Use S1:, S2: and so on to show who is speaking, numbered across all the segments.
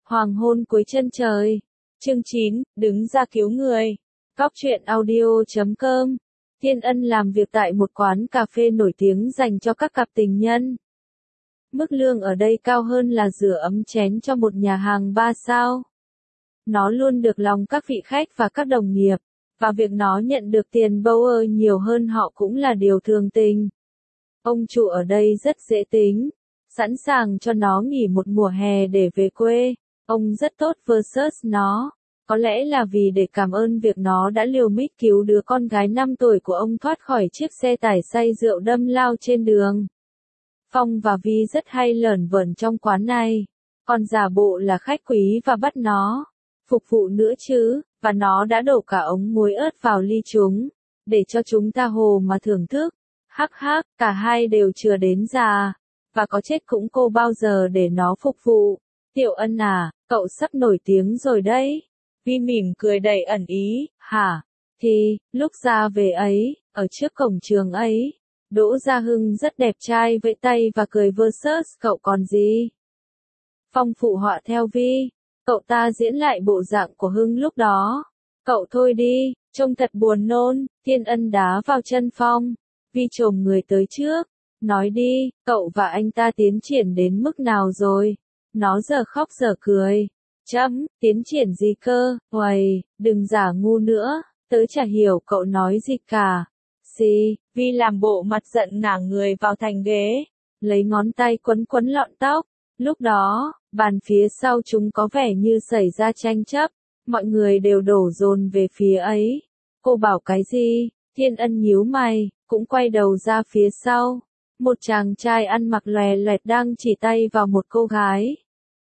S1: Hoàng hôn cuối chân trời. Chương 9, đứng ra cứu người. Cóc truyện audio.com. Thiên Ân làm việc tại một quán cà phê nổi tiếng dành cho các cặp tình nhân. Mức lương ở đây cao hơn là rửa ấm chén cho một nhà hàng 3 sao. Nó luôn được lòng các vị khách và các đồng nghiệp, và việc nó nhận được tiền Bauer nhiều hơn họ cũng là điều thường tình. Ông chủ ở đây rất dễ tính, sẵn sàng cho nó nghỉ một mùa hè để về quê. Ông rất tốt versus nó. Có lẽ là vì để cảm ơn việc nó đã liều mít cứu đứa con gái 5 tuổi của ông thoát khỏi chiếc xe tải say rượu đâm lao trên đường. Phong và Vi rất hay lởn vởn trong quán này, còn giả bộ là khách quý và bắt nó phục vụ nữa chứ, và nó đã đổ cả ống muối ớt vào ly chúng, để cho chúng ta hồ mà thưởng thức. Hắc hắc, cả hai đều chưa đến già, và có chết cũng cô bao giờ để nó phục vụ. Tiểu Ân à, cậu sắp nổi tiếng rồi đấy. Vi mỉm cười đầy ẩn ý, hả? Thì, lúc ra về ấy, ở trước cổng trường ấy, Đỗ Gia Hưng rất đẹp trai vẫy tay và cười versus cậu còn gì. Phong phụ họa theo Vi, cậu ta diễn lại bộ dạng của Hưng lúc đó. Cậu thôi đi, trông thật buồn nôn. Thiên Ân đá vào chân Phong. Vi chồm người tới trước, nói đi, cậu và anh ta tiến triển đến mức nào rồi? Nó giờ khóc giờ cười. Tiến triển gì cơ, uầy, đừng giả ngu nữa, tớ chả hiểu cậu nói gì cả. Vi làm bộ mặt giận ngả người vào thành ghế, lấy ngón tay quấn quấn lọn tóc. Lúc đó, bàn phía sau chúng có vẻ như xảy ra tranh chấp, mọi người đều đổ dồn về phía ấy. Cô bảo cái gì? Thiên Ân nhíu mày, cũng quay đầu ra phía sau. Một chàng trai ăn mặc lòe loẹt đang chỉ tay vào một cô gái.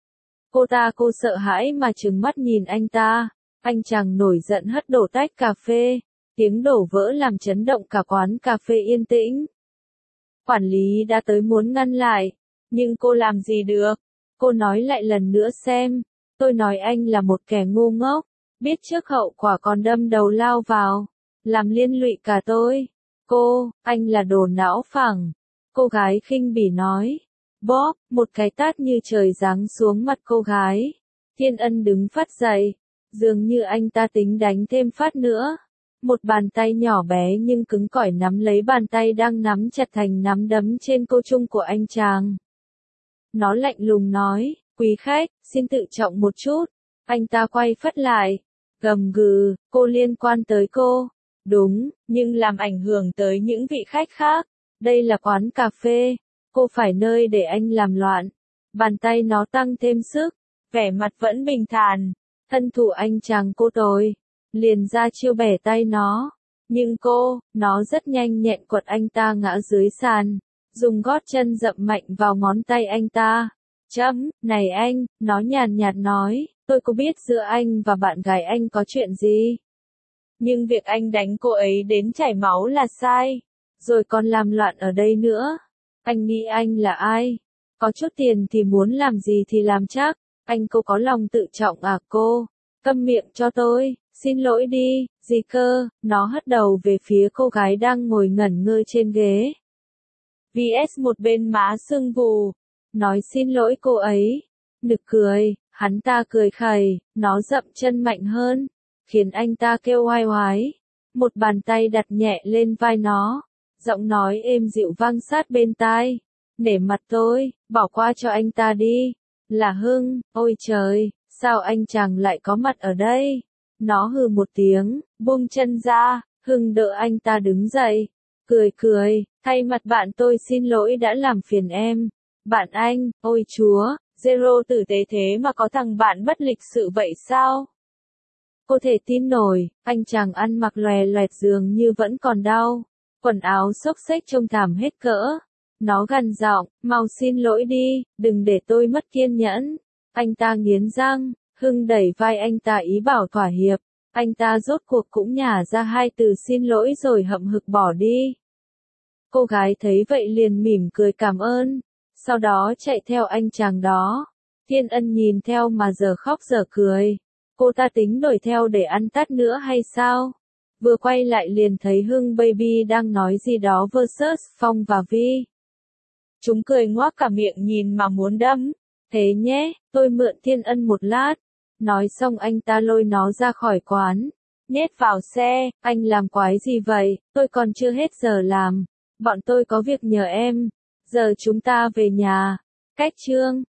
S1: Cô sợ hãi mà trừng mắt nhìn anh ta. Anh chàng nổi giận hất đổ tách cà phê. Tiếng đổ vỡ làm chấn động cả quán cà phê yên tĩnh. Quản lý đã tới muốn ngăn lại, nhưng cô làm gì được? Cô nói lại lần nữa xem. Tôi nói anh là một kẻ ngu ngốc, biết trước hậu quả còn đâm đầu lao vào, làm liên lụy cả tôi. Anh là đồ não phẳng. Cô gái khinh bỉ nói. Bóp, một cái tát như trời giáng xuống mặt cô gái. Thiên Ân đứng phát dậy, dường như anh ta tính đánh thêm phát nữa. Một bàn tay nhỏ bé nhưng cứng cỏi nắm lấy bàn tay đang nắm chặt thành nắm đấm trên cô trung của anh chàng. Nó lạnh lùng nói, quý khách, xin tự trọng một chút. Anh ta quay phắt lại, gầm gừ, cô liên quan tới cô. Đúng, nhưng làm ảnh hưởng tới những vị khách khác. Đây là quán cà phê, cô phải nơi để anh làm loạn. Bàn tay nó tăng thêm sức, vẻ mặt vẫn bình thản. Thân thủ anh chàng cô tồi, liền ra chiêu bẻ tay nó. Nhưng nó rất nhanh nhẹn quật anh ta ngã dưới sàn, dùng gót chân dậm mạnh vào ngón tay anh ta. Này anh, nó nhàn nhạt nói, tôi có biết giữa anh và bạn gái anh có chuyện gì. Nhưng việc anh đánh cô ấy đến chảy máu là sai. Rồi còn làm loạn ở đây nữa. Anh nghĩ anh là ai? Có chút tiền thì muốn làm gì thì làm chắc. Anh cô có lòng tự trọng à cô? Câm miệng cho tôi, xin lỗi đi, gì cơ? Nó hất đầu về phía cô gái đang ngồi ngẩn ngơ trên ghế. VS một bên má sưng vù, nói xin lỗi cô ấy. Nực cười, hắn ta cười khẩy, nó dậm chân mạnh hơn, khiến anh ta kêu oai oái. Một bàn tay đặt nhẹ lên vai nó, giọng nói êm dịu vang sát bên tai. Nể mặt tôi, bỏ qua cho anh ta đi. Là Hưng, ôi trời, sao anh chàng lại có mặt ở đây? Nó hừ một tiếng, buông chân ra. Hưng đỡ anh ta đứng dậy, cười, thay mặt bạn tôi xin lỗi đã làm phiền em. Bạn anh, ôi chúa, Zero tử tế thế mà có thằng bạn bất lịch sự vậy sao? Cô thể tin nổi, anh chàng ăn mặc lòe loẹt dường như vẫn còn đau. Quần áo xốc xếch trông thảm hết cỡ. Nó gằn giọng, mau xin lỗi đi, đừng để tôi mất kiên nhẫn. Anh ta nghiến răng, Hưng đẩy vai anh ta ý bảo thỏa hiệp. Anh ta rốt cuộc cũng nhả ra 2 từ xin lỗi rồi hậm hực bỏ đi. Cô gái thấy vậy liền mỉm cười cảm ơn, sau đó chạy theo anh chàng đó. Thiên Ân nhìn theo mà giờ khóc giờ cười. Cô ta tính đuổi theo để ăn tát nữa hay sao? Vừa quay lại liền thấy Hưng Baby đang nói gì đó versus Phong và Vi. Chúng cười ngoác cả miệng nhìn mà muốn đâm. Thế nhé, tôi mượn Thiên Ân một lát. Nói xong anh ta lôi nó ra khỏi quán. Nhét vào xe, anh làm quái gì vậy, tôi còn chưa hết giờ làm. Bọn tôi có việc nhờ em. Giờ chúng ta về nhà. Cách chương